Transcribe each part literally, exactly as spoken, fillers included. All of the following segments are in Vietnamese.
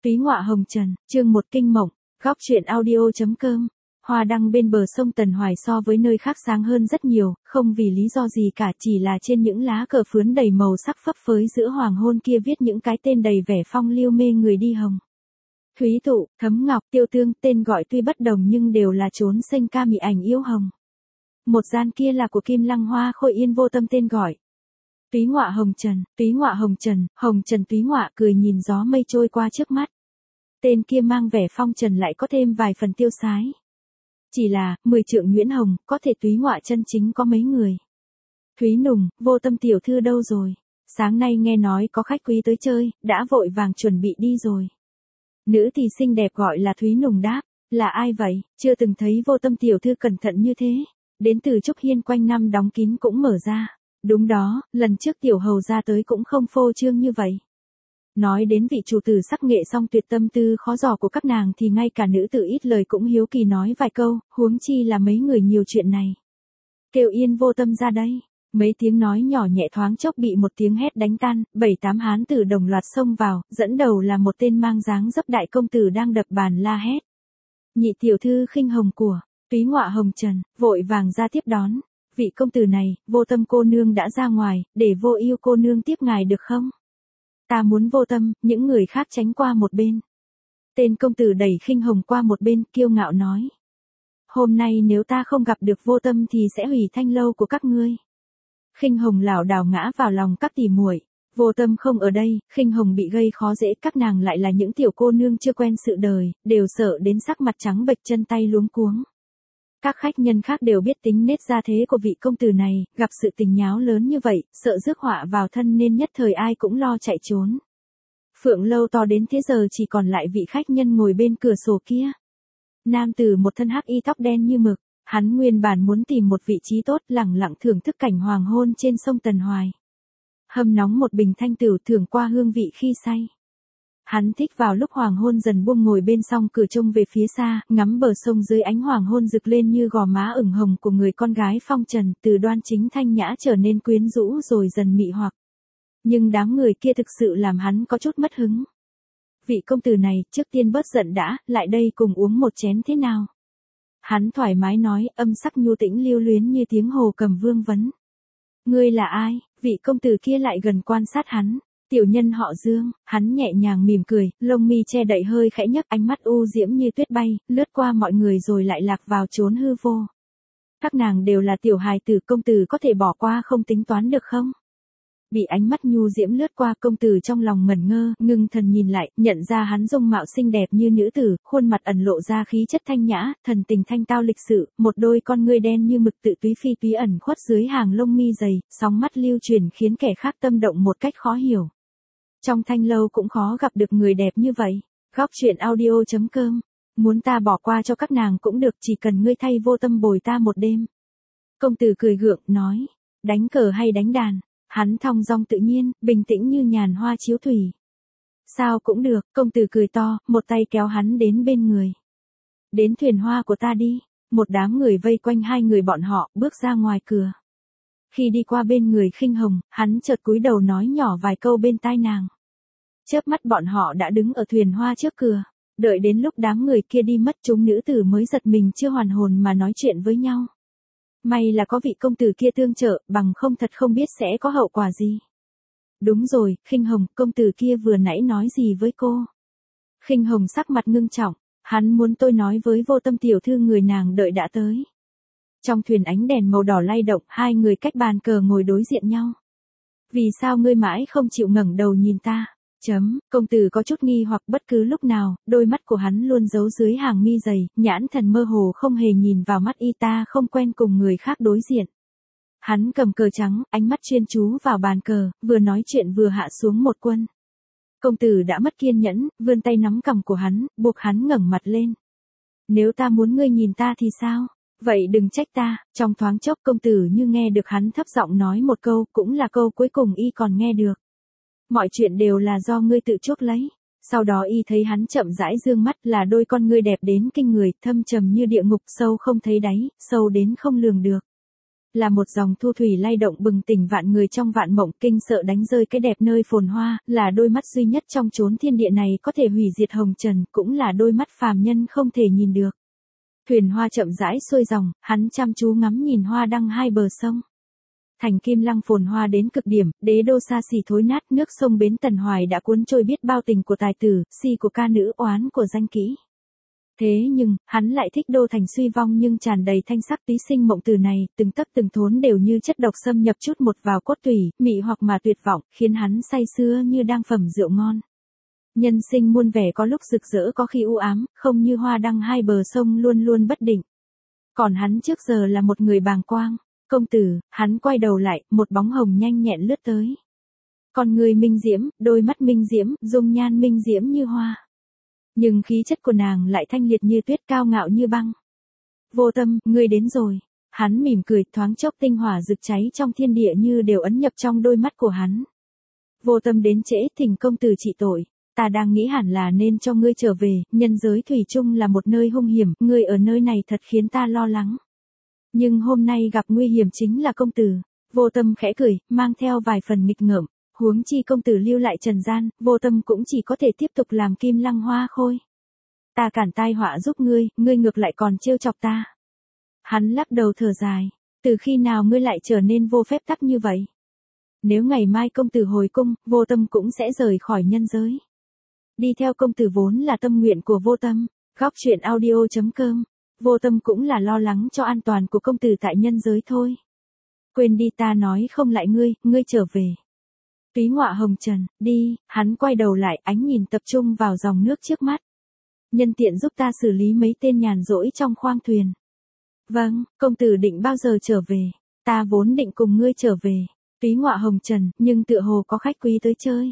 Túy ngọa hồng trần, chương một kinh mộng, góc truyện audio.com. Hoa đăng bên bờ sông Tần Hoài so với nơi khác sáng hơn rất nhiều, không vì lý do gì cả, chỉ là trên những lá cờ phướn đầy màu sắc phấp phới giữa hoàng hôn kia viết những cái tên đầy vẻ phong lưu mê người đi hồng. Thúy Tụ, Thấm Ngọc, Tiêu Tương, tên gọi tuy bất đồng nhưng đều là chốn xanh ca mị ảnh yêu hồng. Một gian kia là của Kim Lăng Hoa Khôi Yên vô tâm tên gọi. Túy ngọa hồng trần, túy ngọa hồng trần, hồng trần túy ngọa cười nhìn gió mây trôi qua trước mắt. Tên kia mang vẻ phong trần lại có thêm vài phần tiêu sái. Chỉ là, mười trượng nhuyễn hồng, có thể túy ngọa chân chính có mấy người. Thúy Nùng, vô tâm tiểu thư đâu rồi? Sáng nay nghe nói có khách quý tới chơi, đã vội vàng chuẩn bị đi rồi. Nữ thì xinh đẹp gọi là Thúy Nùng đáp, là ai vậy, chưa từng thấy vô tâm tiểu thư cẩn thận như thế. Đến từ Trúc Hiên quanh năm đóng kín cũng mở ra. Đúng đó, lần trước tiểu hầu ra tới cũng không phô trương như vậy. Nói đến vị chủ tử sắc nghệ song tuyệt tâm tư khó dò của các nàng thì ngay cả nữ tử ít lời cũng hiếu kỳ nói vài câu, huống chi là mấy người nhiều chuyện này. Kêu Yên vô tâm ra đây. Mấy tiếng nói nhỏ nhẹ thoáng chốc bị một tiếng hét đánh tan, bảy tám hán tử đồng loạt xông vào, dẫn đầu là một tên mang dáng dấp đại công tử đang đập bàn la hét. Nhị tiểu thư khinh hồng của, túy ngọa hồng trần, vội vàng ra tiếp đón. Vị công tử này, vô tâm cô nương đã ra ngoài, để vô yêu cô nương tiếp ngài được không? Ta muốn vô tâm, những người khác tránh qua một bên. Tên công tử đẩy khinh hồng qua một bên, kiêu ngạo nói. Hôm nay nếu ta không gặp được vô tâm thì sẽ hủy thanh lâu của các ngươi. Khinh hồng lảo đảo ngã vào lòng các tỉ muội. Vô tâm không ở đây, khinh hồng bị gây khó dễ, các nàng lại là những tiểu cô nương chưa quen sự đời, đều sợ đến sắc mặt trắng bệch chân tay luống cuống. Các khách nhân khác đều biết tính nết gia thế của vị công tử này, gặp sự tình nháo lớn như vậy, sợ rước họa vào thân nên nhất thời ai cũng lo chạy trốn. Phượng lâu to đến thế giờ chỉ còn lại vị khách nhân ngồi bên cửa sổ kia. Nam tử một thân hắc y tóc đen như mực, hắn nguyên bản muốn tìm một vị trí tốt lẳng lặng thưởng thức cảnh hoàng hôn trên sông Tần Hoài. Hâm nóng một bình thanh tửu thưởng qua hương vị khi say. Hắn thích vào lúc hoàng hôn dần buông ngồi bên song cửa trông về phía xa, ngắm bờ sông dưới ánh hoàng hôn rực lên như gò má ửng hồng của người con gái phong trần, từ đoan chính thanh nhã trở nên quyến rũ rồi dần mị hoặc. Nhưng đám người kia thực sự làm hắn có chút mất hứng. Vị công tử này, trước tiên bớt giận đã, lại đây cùng uống một chén thế nào? Hắn thoải mái nói, âm sắc nhu tĩnh lưu luyến như tiếng hồ cầm vương vấn. Ngươi là ai? Vị công tử kia lại gần quan sát hắn. Tiểu nhân họ Dương, hắn nhẹ nhàng mỉm cười, lông mi che đậy hơi khẽ nhấc, ánh mắt u diễm như tuyết bay, lướt qua mọi người rồi lại lạc vào chốn hư vô. Các nàng đều là tiểu hài tử, công tử có thể bỏ qua không tính toán được không? Bị ánh mắt nhu diễm lướt qua, công tử trong lòng ngẩn ngơ, ngưng thần nhìn lại, nhận ra hắn dung mạo xinh đẹp như nữ tử, khuôn mặt ẩn lộ ra khí chất thanh nhã, thần tình thanh tao lịch sự, một đôi con ngươi đen như mực tự túy phi túy ẩn khuất dưới hàng lông mi dày, sóng mắt lưu truyền khiến kẻ khác tâm động một cách khó hiểu. Trong thanh lâu cũng khó gặp được người đẹp như vậy. Góc truyện audio.com. Muốn ta bỏ qua cho các nàng cũng được, chỉ cần ngươi thay vô tâm bồi ta một đêm. Công tử cười gượng, nói. Đánh cờ hay đánh đàn? Hắn thong dong tự nhiên, bình tĩnh như nhàn hoa chiếu thủy. Sao cũng được, công tử cười to, một tay kéo hắn đến bên người. Đến thuyền hoa của ta đi. Một đám người vây quanh hai người bọn họ, bước ra ngoài cửa. Khi đi qua bên người khinh hồng, hắn chợt cúi đầu nói nhỏ vài câu bên tai nàng. Chớp mắt bọn họ đã đứng ở thuyền hoa trước cửa. Đợi đến lúc đám người kia đi mất, chúng nữ tử mới giật mình chưa hoàn hồn mà nói chuyện với nhau. May là có vị công tử kia tương trợ, bằng không thật không biết sẽ có hậu quả gì. Đúng rồi, khinh hồng, công tử kia vừa nãy nói gì với cô? Khinh hồng sắc mặt ngưng trọng, hắn muốn tôi nói với vô tâm tiểu thư người nàng đợi đã tới. Trong thuyền ánh đèn màu đỏ lay động, hai người cách bàn cờ ngồi đối diện nhau. Vì sao ngươi mãi không chịu ngẩng đầu nhìn ta? Chấm, công tử có chút nghi hoặc, bất cứ lúc nào, đôi mắt của hắn luôn giấu dưới hàng mi dày, nhãn thần mơ hồ không hề nhìn vào mắt y, ta không quen cùng người khác đối diện. Hắn cầm cờ trắng, ánh mắt chuyên chú vào bàn cờ, vừa nói chuyện vừa hạ xuống một quân. Công tử đã mất kiên nhẫn, vươn tay nắm cằm của hắn, buộc hắn ngẩng mặt lên. Nếu ta muốn ngươi nhìn ta thì sao? Vậy đừng trách ta. Trong thoáng chốc công tử như nghe được hắn thấp giọng nói một câu, cũng là câu cuối cùng y còn nghe được. Mọi chuyện đều là do ngươi tự chuốc lấy. Sau đó y thấy hắn chậm rãi dương mắt, là đôi con ngươi đẹp đến kinh người, thâm trầm như địa ngục, sâu không thấy đáy, sâu đến không lường được. là một dòng thu thủy lay động bừng tỉnh vạn người trong vạn mộng, kinh sợ đánh rơi cái đẹp nơi phồn hoa, là đôi mắt duy nhất trong chốn thiên địa này có thể hủy diệt hồng trần, cũng là đôi mắt phàm nhân không thể nhìn được. Thuyền hoa chậm rãi xuôi dòng, hắn chăm chú ngắm nhìn hoa đăng hai bờ sông. Thành Kim Lăng phồn hoa đến cực điểm, đế đô xa xỉ thối nát, nước sông bến Tần Hoài đã cuốn trôi biết bao tình của tài tử, si của ca nữ, oán của danh kỹ. Thế nhưng, hắn lại thích đô thành suy vong nhưng tràn đầy thanh sắc tí sinh mộng từ này, từng tấc từng thốn đều như chất độc xâm nhập chút một vào cốt tủy, mị hoặc mà tuyệt vọng, khiến hắn say sưa như đang phẩm rượu ngon. Nhân sinh muôn vẻ, có lúc rực rỡ có khi u ám, không như hoa đăng hai bờ sông luôn luôn bất định. Còn hắn trước giờ là một người bàng quang. Công tử, hắn quay đầu lại, một bóng hồng nhanh nhẹn lướt tới. Con người minh diễm, đôi mắt minh diễm, dung nhan minh diễm như hoa. Nhưng khí chất của nàng lại thanh liệt như tuyết, cao ngạo như băng. Vô Tâm, ngươi đến rồi. Hắn mỉm cười, thoáng chốc tinh hỏa rực cháy trong thiên địa như đều ấn nhập trong đôi mắt của hắn. Vô Tâm đến trễ, thỉnh công tử trị tội. Ta đang nghĩ hẳn là nên cho ngươi trở về, nhân giới thủy chung là một nơi hung hiểm, ngươi ở nơi này thật khiến ta lo lắng. Nhưng hôm nay gặp nguy hiểm chính là công tử. Vô Tâm khẽ cười, mang theo vài phần nghịch ngợm. Huống chi công tử lưu lại trần gian, Vô Tâm cũng chỉ có thể tiếp tục làm Kim Lăng hoa khôi. Ta cản tai họa giúp ngươi, ngươi ngược lại còn trêu chọc ta. Hắn lắc đầu thở dài. Từ khi nào ngươi lại trở nên vô phép tắc như vậy? Nếu ngày mai công tử hồi cung, Vô Tâm cũng sẽ rời khỏi nhân giới. Đi theo công tử vốn là tâm nguyện của Vô Tâm. Góc truyện audio chấm com. Vô Tâm cũng là lo lắng cho an toàn của công tử tại nhân giới thôi. Quên đi, ta nói không lại ngươi, ngươi trở về. Túy ngọa hồng trần, đi, hắn quay đầu lại, ánh nhìn tập trung vào dòng nước trước mắt. Nhân tiện giúp ta xử lý mấy tên nhàn rỗi trong khoang thuyền. Vâng, công tử định bao giờ trở về? Ta vốn định cùng ngươi trở về. Túy ngọa hồng trần, nhưng tựa hồ có khách quý tới chơi.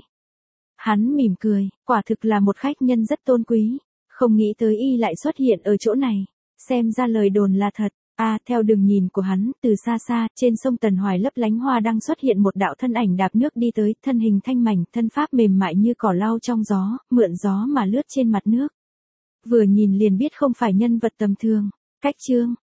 Hắn mỉm cười, quả thực là một khách nhân rất tôn quý. Không nghĩ tới y lại xuất hiện ở chỗ này. Xem ra lời đồn là thật. À, theo đường nhìn của hắn, từ xa xa, trên sông Tần Hoài lấp lánh hoa đang xuất hiện một đạo thân ảnh đạp nước đi tới, thân hình thanh mảnh, thân pháp mềm mại như cỏ lau trong gió, mượn gió mà lướt trên mặt nước. Vừa nhìn liền biết không phải nhân vật tầm thường. Cách chương,